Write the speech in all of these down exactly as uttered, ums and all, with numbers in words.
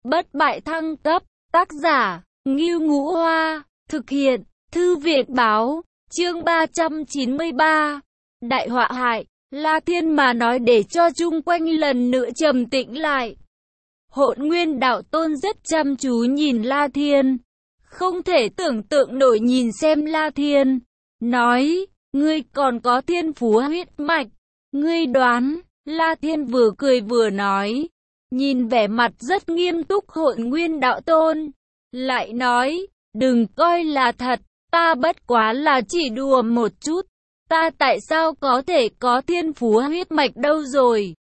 bất bại thăng cấp, tác giả, Ngưu Ngũ Hoa, thực hiện, Thư viện Báo, chương ba trăm chín mươi ba, Đại họa hại, La Thiên mà nói để cho chung quanh lần nữa trầm tĩnh lại. Hỗn Nguyên Đạo Tôn rất chăm chú nhìn La Thiên, không thể tưởng tượng nổi nhìn xem La Thiên, nói, ngươi còn có thiên phú huyết mạch, ngươi đoán, La Thiên vừa cười vừa nói, nhìn vẻ mặt rất nghiêm túc Hỗn Nguyên Đạo Tôn, lại nói, đừng coi là thật, ta bất quá là chỉ đùa một chút, ta tại sao có thể có thiên phú huyết mạch đâu rồi?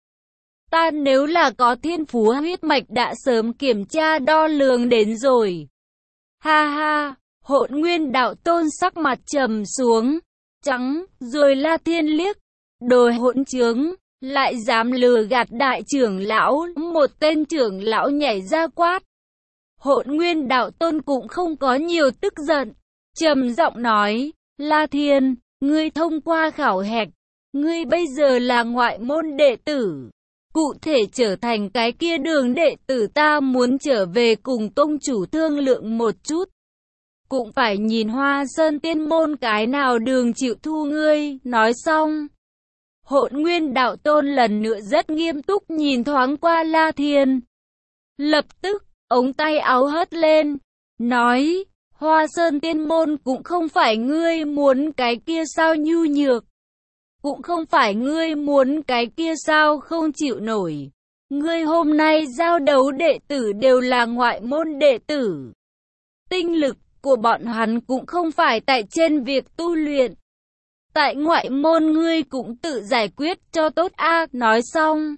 Ta nếu là có thiên phú huyết mạch đã sớm kiểm tra đo lường đến rồi. Ha ha, Hỗn Nguyên Đạo Tôn sắc mặt trầm xuống, trắng, rồi La Thiên liếc, đồ hỗn trướng, lại dám lừa gạt đại trưởng lão, một tên trưởng lão nhảy ra quát. Hỗn Nguyên Đạo Tôn cũng không có nhiều tức giận, trầm giọng nói, La Thiên, ngươi thông qua khảo hạch, ngươi bây giờ là ngoại môn đệ tử. Cụ thể trở thành cái kia đường đệ tử ta muốn trở về cùng tông chủ thương lượng một chút. Cũng phải nhìn Hoa Sơn Tiên Môn cái nào đường chịu thu ngươi, nói xong. Hỗn Nguyên Đạo Tôn lần nữa rất nghiêm túc nhìn thoáng qua La Thiên. Lập tức, ống tay áo hất lên, nói, Hoa Sơn Tiên Môn cũng không phải ngươi muốn cái kia sao nhu nhược. Cũng không phải ngươi muốn cái kia sao không chịu nổi. Ngươi hôm nay giao đấu đệ tử đều là ngoại môn đệ tử. Tinh lực của bọn hắn cũng không phải tại trên việc tu luyện. Tại ngoại môn ngươi cũng tự giải quyết cho tốt a. Nói xong,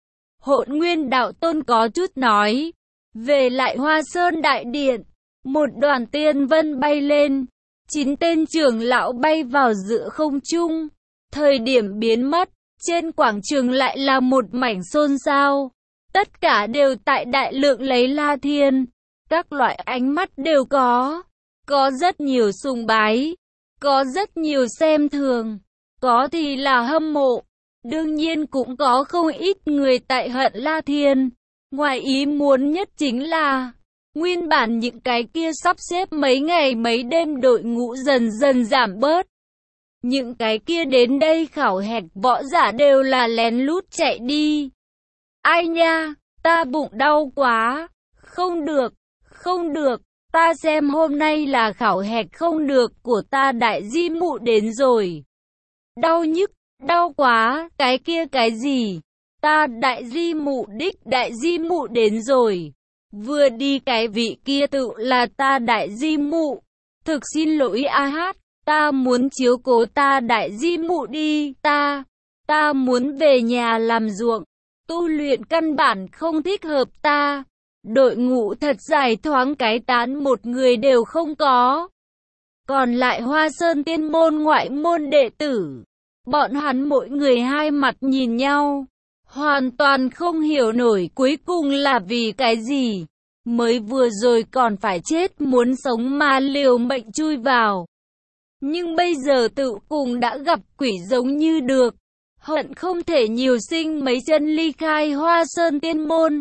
Hỗn Nguyên Đạo Tôn có chút nói, về lại Hoa Sơn Đại Điện, một đoàn tiên vân bay lên, chín tên trưởng lão bay vào giữa không trung. Thời điểm biến mất, trên quảng trường lại là một mảnh xôn xao. Tất cả đều tại đại lượng lấy La Thiên. Các loại ánh mắt đều có. Có rất nhiều sùng bái. Có rất nhiều xem thường. Có thì là hâm mộ. Đương nhiên cũng có không ít người tại hận La Thiên. Ngoài ý muốn nhất chính là, nguyên bản những cái kia sắp xếp mấy ngày mấy đêm đội ngũ dần dần giảm bớt. Những cái kia đến đây khảo hạch võ giả đều là lén lút chạy đi. Ai nha, ta bụng đau quá. Không được, không được, ta xem hôm nay là khảo hạch không được của ta đại di mụ đến rồi. Đau nhức, đau quá, cái kia cái gì? Ta đại di mụ đích đại di mụ đến rồi. Vừa đi cái vị kia tự là ta đại di mụ. Thực xin lỗi a hát. Ta muốn chiếu cố ta đại di mụ đi, ta, ta muốn về nhà làm ruộng, tu luyện căn bản không thích hợp ta. Đội ngũ thật dài thoáng cái tán một người đều không có. Còn lại Hoa Sơn Tiên Môn ngoại môn đệ tử, bọn hắn mỗi người hai mặt nhìn nhau, hoàn toàn không hiểu nổi cuối cùng là vì cái gì. Mới vừa rồi còn phải chết muốn sống mà liều mệnh chui vào. Nhưng bây giờ tự cùng đã gặp quỷ giống như được, hận không thể nhiều sinh mấy chân ly khai Hoa Sơn Tiên Môn.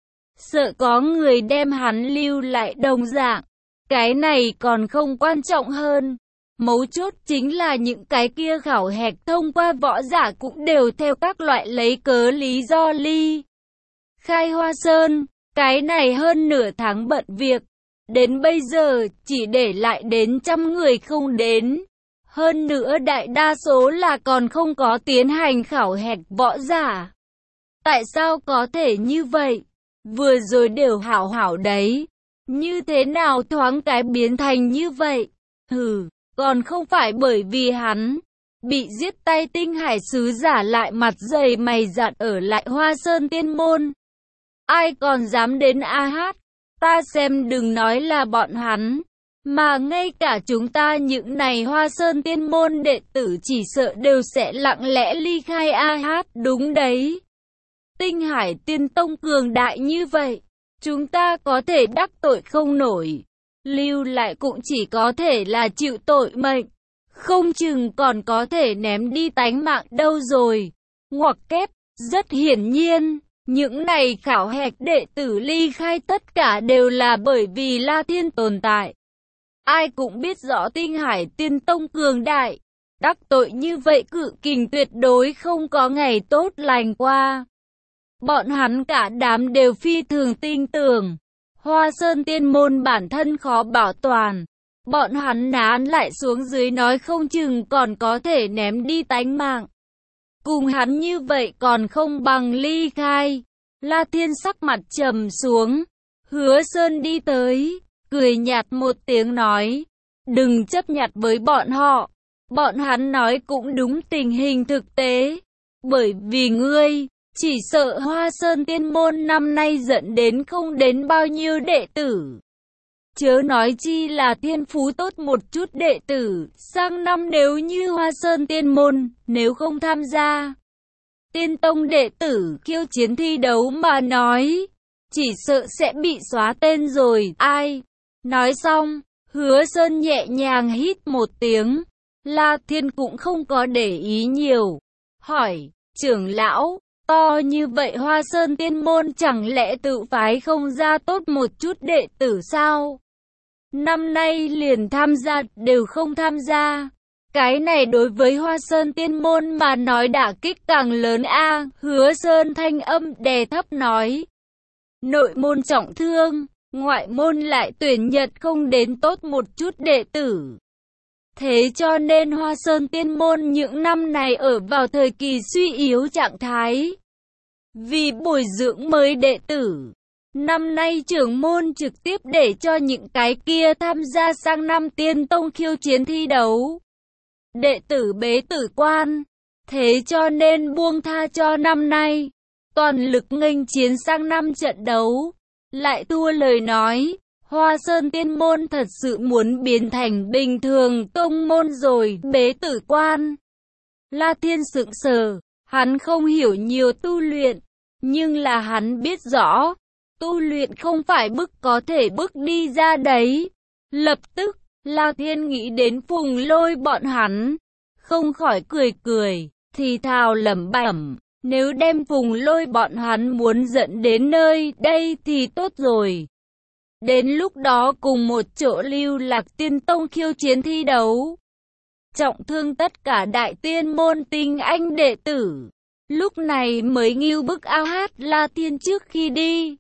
Sợ có người đem hắn lưu lại đồng dạng, cái này còn không quan trọng hơn. Mấu chốt chính là những cái kia khảo hạch thông qua võ giả cũng đều theo các loại lấy cớ lý do ly khai Hoa Sơn, cái này hơn nửa tháng bận việc. Đến bây giờ, chỉ để lại đến trăm người không đến. Hơn nữa đại đa số là còn không có tiến hành khảo hạch võ giả. Tại sao có thể như vậy? Vừa rồi đều hảo hảo đấy. Như thế nào thoáng cái biến thành như vậy? Hừ, còn không phải bởi vì hắn bị giết tay Tinh Hải sứ giả lại mặt dày mày dạn ở lại Hoa Sơn Tiên Môn. Ai còn dám đến a hát? Ta xem đừng nói là bọn hắn, mà ngay cả chúng ta những này Hoa Sơn Tiên Môn đệ tử chỉ sợ đều sẽ lặng lẽ ly khai a hát. Đúng đấy. Tinh Hải Tiên Tông cường đại như vậy, chúng ta có thể đắc tội không nổi. Lưu lại cũng chỉ có thể là chịu tội mệnh, không chừng còn có thể ném đi tánh mạng đâu rồi. Ngoặc kép, rất hiển nhiên, Những này khảo hạch đệ tử ly khai tất cả đều là bởi vì La Thiên tồn tại. Ai cũng biết rõ Tinh Hải Tiên Tông cường đại, đắc tội như vậy Cự Kình tuyệt đối không có ngày tốt lành qua. Bọn hắn cả đám đều phi thường tin tưởng, Hoa Sơn Tiên Môn bản thân khó bảo toàn. Bọn hắn nán lại xuống dưới nói không chừng còn có thể ném đi tánh mạng. Cùng hắn như vậy còn không bằng ly khai. La Thiên sắc mặt trầm xuống. Hứa Sơn đi tới, cười nhạt một tiếng nói. Đừng chấp nhặt với bọn họ. Bọn hắn nói cũng đúng tình hình thực tế. Bởi vì ngươi, chỉ sợ Hoa Sơn Tiên Môn năm nay dẫn đến không đến bao nhiêu đệ tử. Chớ nói chi là thiên phú tốt một chút đệ tử, sang năm nếu như Hoa Sơn Tiên Môn, nếu không tham gia Tiên Tông đệ tử khiêu chiến thi đấu mà nói, chỉ sợ sẽ bị xóa tên rồi, ai? Nói xong, Hứa Sơn nhẹ nhàng hít một tiếng, La Thiên cũng không có để ý nhiều, hỏi, trưởng lão, to như vậy Hoa Sơn Tiên Môn chẳng lẽ tự phái không ra tốt một chút đệ tử sao? Năm nay liền tham gia đều không tham gia. Cái này đối với Hoa Sơn Tiên Môn mà nói đả kích càng lớn a. Hứa Sơn thanh âm đè thấp nói. Nội môn trọng thương, ngoại môn lại tuyển nhận không đến tốt một chút đệ tử. Thế cho nên Hoa Sơn Tiên Môn những năm này ở vào thời kỳ suy yếu trạng thái. Vì bồi dưỡng mới đệ tử, năm nay trưởng môn trực tiếp để cho những cái kia tham gia sang năm Tiên Tông khiêu chiến thi đấu. Đệ tử bế tử quan, thế cho nên buông tha cho năm nay, toàn lực nghênh chiến sang năm trận đấu. Lại thua lời nói, Hoa Sơn Tiên Môn thật sự muốn biến thành bình thường tông môn rồi, bế tử quan. La Thiên sững sờ, hắn không hiểu nhiều tu luyện, nhưng là hắn biết rõ, tu luyện không phải bức có thể bức đi ra đấy. Lập tức, La Thiên nghĩ đến Phùng Lôi bọn hắn, không khỏi cười cười, thì thào lẩm bẩm, nếu đem Phùng Lôi bọn hắn muốn dẫn đến nơi đây thì tốt rồi. Đến lúc đó cùng một chỗ lưu lạc Tiên Tông khiêu chiến thi đấu, trọng thương tất cả đại tiên môn tinh anh đệ tử. Lúc này mới ngưu bức ao hát La Thiên trước khi đi.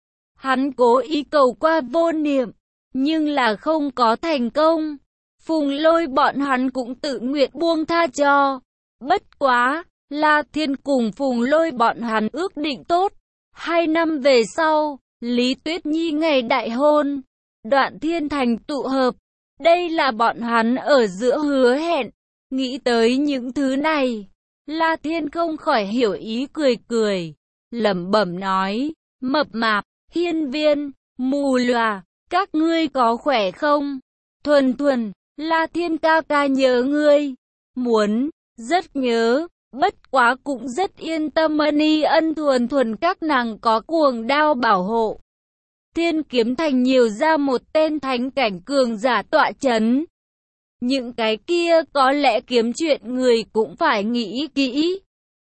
Hắn cố ý cầu qua vô niệm, nhưng là không có thành công. Phùng Lôi bọn hắn cũng tự nguyện buông tha cho. Bất quá, La Thiên cùng Phùng Lôi bọn hắn ước định tốt. Hai năm về sau, Lý Tuyết Nhi ngày đại hôn, Đoạn Thiên Thành tụ hợp. Đây là bọn hắn ở giữa hứa hẹn. Nghĩ tới những thứ này, La Thiên không khỏi hiểu ý cười cười, lẩm bẩm nói, Mập Mạp, Hiên Viên, Mù Lòa, các ngươi có khỏe không? Thuần Thuần, La Thiên ca ca nhớ ngươi. Muốn, rất nhớ, bất quá cũng rất yên tâm Ân Ân Thuần Thuần các nàng có cuồng đao bảo hộ. Thiên Kiếm Thành nhiều ra một tên thánh cảnh cường giả tọa chấn. Những cái kia có lẽ kiếm chuyện người cũng phải nghĩ kỹ.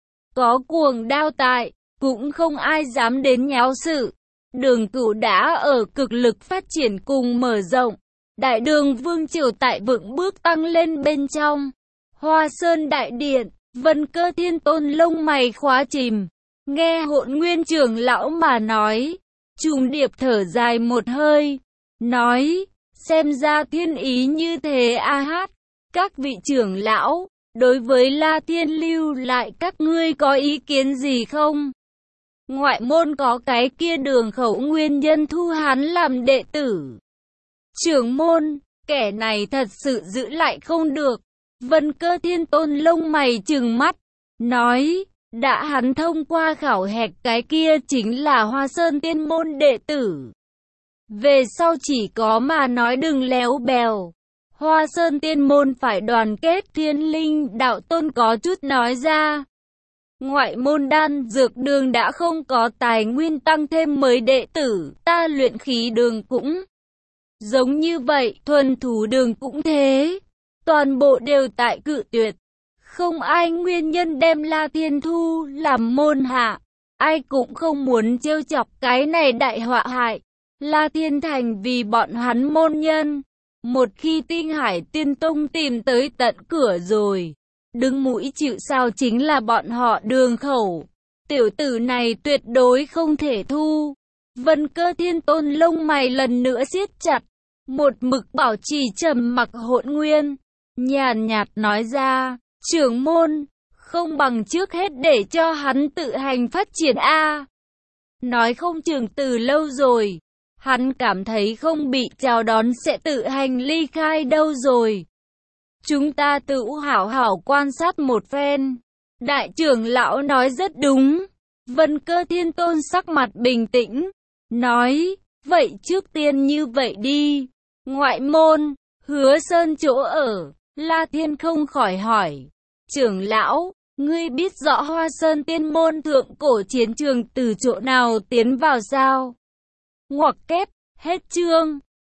Có cuồng đao tại, cũng không ai dám đến nháo sự. Đường Cửu đã ở cực lực phát triển cùng mở rộng. Đại đường vương triều tại vững bước tăng lên bên trong. Hoa Sơn Đại Điện, Vân Cơ Thiên Tôn lông mày khóa chìm. Nghe Hỗn Nguyên trưởng lão mà nói, Trùng Điệp thở dài một hơi, nói, xem ra thiên ý như thế a hát. Các vị trưởng lão, đối với La Thiên lưu lại các ngươi có ý kiến gì không? Ngoại môn có cái kia Đường Khẩu nguyên nhân thu hắn làm đệ tử. Trưởng môn, kẻ này thật sự giữ lại không được. Vân Cơ Thiên Tôn lông mày trừng mắt, nói, đã hắn thông qua khảo hạch cái kia chính là Hoa Sơn Tiên Môn đệ tử. Về sau chỉ có mà nói đừng léo bèo. Hoa Sơn Tiên Môn phải đoàn kết. Thiên Linh đạo tôn có chút nói ra. Ngoại môn đan dược đường đã không có tài nguyên tăng thêm mới đệ tử, ta luyện khí đường cũng giống như vậy, thuần thú đường cũng thế. Toàn bộ đều tại cự tuyệt. Không ai nguyên nhân đem La Thiên thu làm môn hạ. ai cũng không muốn trêu chọc cái này đại họa hại. La Thiên Thành vì bọn hắn môn nhân. Một khi Tinh Hải Tiên Tông tìm tới tận cửa rồi, đứng mũi chịu sào chính là bọn họ Đường Khẩu. Tiểu tử này tuyệt đối không thể thu. Vân Cơ Thiên Tôn lông mày lần nữa siết chặt, một mực bảo trì trầm mặc hỗn nguyên, nhàn nhạt nói ra, trưởng môn, không bằng trước hết để cho hắn tự hành phát triển a. Nói không chừng từ lâu rồi, hắn cảm thấy không bị chào đón sẽ tự hành ly khai đâu rồi. Chúng ta tự hảo hảo quan sát một phen. Đại trưởng lão nói rất đúng. Vân Cơ Thiên Tôn sắc mặt bình tĩnh, nói, vậy trước tiên như vậy đi. Ngoại môn, Hứa Sơn chỗ ở, La Thiên không khỏi hỏi, trưởng lão, ngươi biết rõ Hoa Sơn Tiên môn thượng cổ chiến trường từ chỗ nào tiến vào sao? Ngoặc kép, hết chương.